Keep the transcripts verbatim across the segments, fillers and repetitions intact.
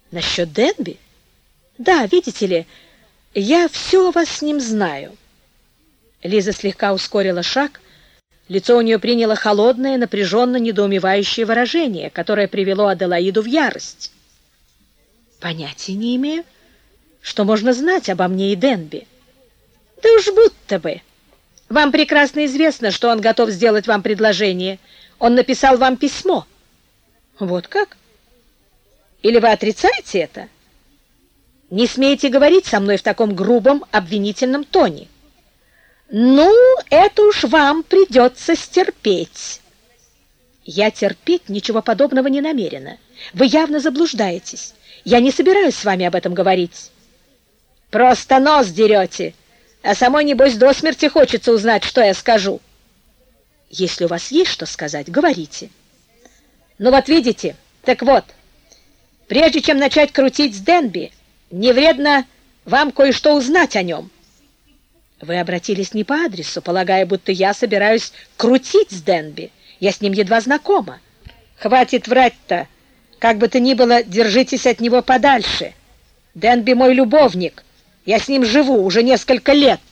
Насчет Денби? Да, видите ли, я все о вас с ним знаю. Лиза слегка ускорила шаг. Лицо у нее приняло холодное, напряженно недоумевающее выражение, которое привело Аделаиду в ярость. Понятия не имею, что можно знать обо мне и Денби. Да уж будто бы. Вам прекрасно известно, что он готов сделать вам предложение. Он написал вам письмо. Вот как? Или вы отрицаете это? Не смеете говорить со мной в таком грубом, обвинительном тоне. Ну, это уж вам придется стерпеть. Я терпеть ничего подобного не намерена. Вы явно заблуждаетесь. Я не собираюсь с вами об этом говорить. Просто нос дерете, а самой, небось, до смерти хочется узнать, что я скажу. Если у вас есть что сказать, говорите. Ну вот видите, так вот, прежде чем начать крутить с Денби, не вредно вам кое-что узнать о нем. Вы обратились не по адресу, полагая, будто я собираюсь крутить с Денби. Я с ним едва знакома. Хватит врать-то. Как бы то ни было, держитесь от него подальше. Денби мой любовник. Я с ним живу уже несколько лет.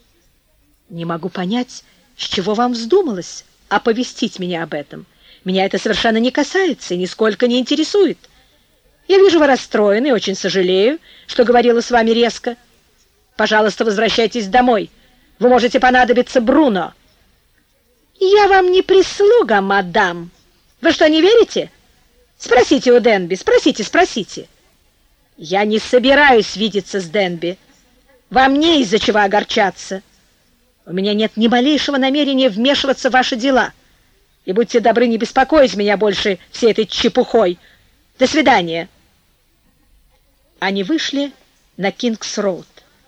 Не могу понять, с чего вам вздумалось оповестить меня об этом. Меня это совершенно не касается и нисколько не интересует. Я вижу, вы расстроены и очень сожалею, что говорила с вами резко. Пожалуйста, возвращайтесь домой. Вы можете понадобиться Бруно. Я вам не прислуга, мадам. Вы что, не верите? Спросите у Денби, спросите, спросите. Я не собираюсь видеться с Денби. Вам не из-за чего огорчаться. У меня нет ни малейшего намерения вмешиваться в ваши дела. И будьте добры не беспокоить меня больше всей этой чепухой. До свидания. Они вышли на Кингс-роуд.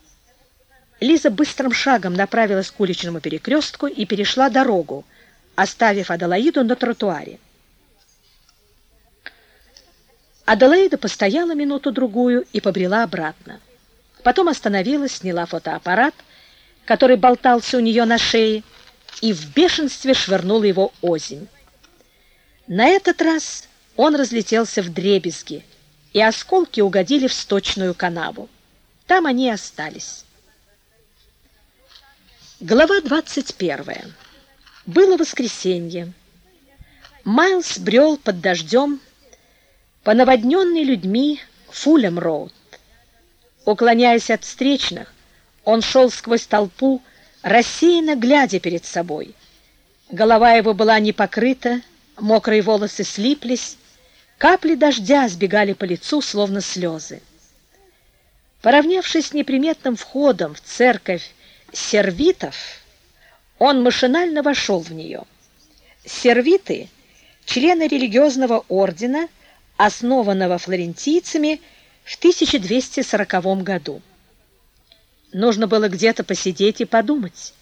Лиза быстрым шагом направилась к уличному перекрестку и перешла дорогу, оставив Аделаиду на тротуаре. Аделаида постояла минуту-другую и побрела обратно. Потом остановилась, сняла фотоаппарат, который болтался у нее на шее, и в бешенстве швырнула его озимь. На этот раз он разлетелся вдребезги, и осколки угодили в сточную канаву. Там они и остались. Глава двадцать первая. Было воскресенье. Майлз брел под дождем по наводненной людьми Фулем-роуд. Уклоняясь от встречных, он шел сквозь толпу, рассеянно глядя перед собой. Голова его была не покрыта, мокрые волосы слиплись, капли дождя сбегали по лицу, словно слезы. Поравнявшись с неприметным входом в церковь сервитов, он машинально вошел в нее. Сервиты — члены религиозного ордена, основанного флорентийцами в тысяча двести сороковом году. Нужно было где-то посидеть и подумать.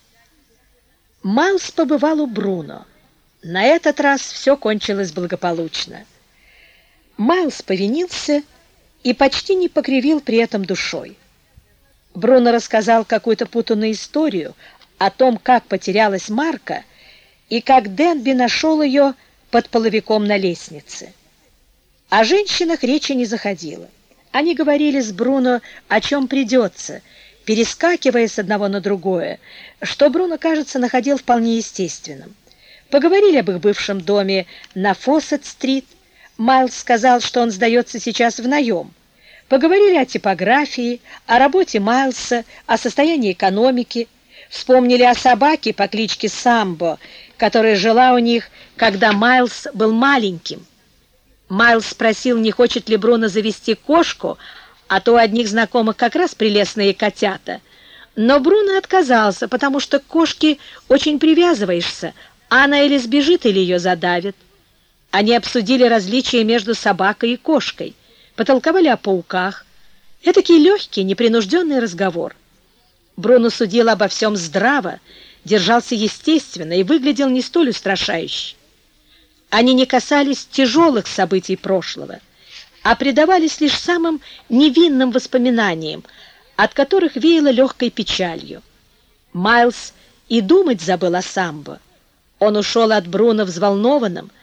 Майлз побывал у Бруно. На этот раз все кончилось благополучно. Майлз повинился и почти не покривил при этом душой. Бруно рассказал какую-то путанную историю о том, как потерялась Марка и как Денби нашел ее под половиком на лестнице. О женщинах речи не заходило. Они говорили с Бруно о чем придется, перескакивая с одного на другое, что Бруно, кажется, находил вполне естественным. Поговорили об их бывшем доме на Фоссет-стрит. Майлз сказал, что он сдается сейчас в наем. Поговорили о типографии, о работе Майлса, о состоянии экономики. Вспомнили о собаке по кличке Самбо, которая жила у них, когда Майлз был маленьким. Майлз спросил, не хочет ли Бруно завести кошку, а то у одних знакомых как раз прелестные котята. Но Бруно отказался, потому что к кошке очень привязываешься, а она или сбежит, или ее задавит. Они обсудили различия между собакой и кошкой, потолковали о пауках. Этакий легкий, непринужденный разговор. Бруно судил обо всем здраво, держался естественно и выглядел не столь устрашающе. Они не касались тяжелых событий прошлого, а предавались лишь самым невинным воспоминаниям, от которых веяло легкой печалью. Майлз и думать забыл о Самбо. Он ушел от Бруно взволнованным,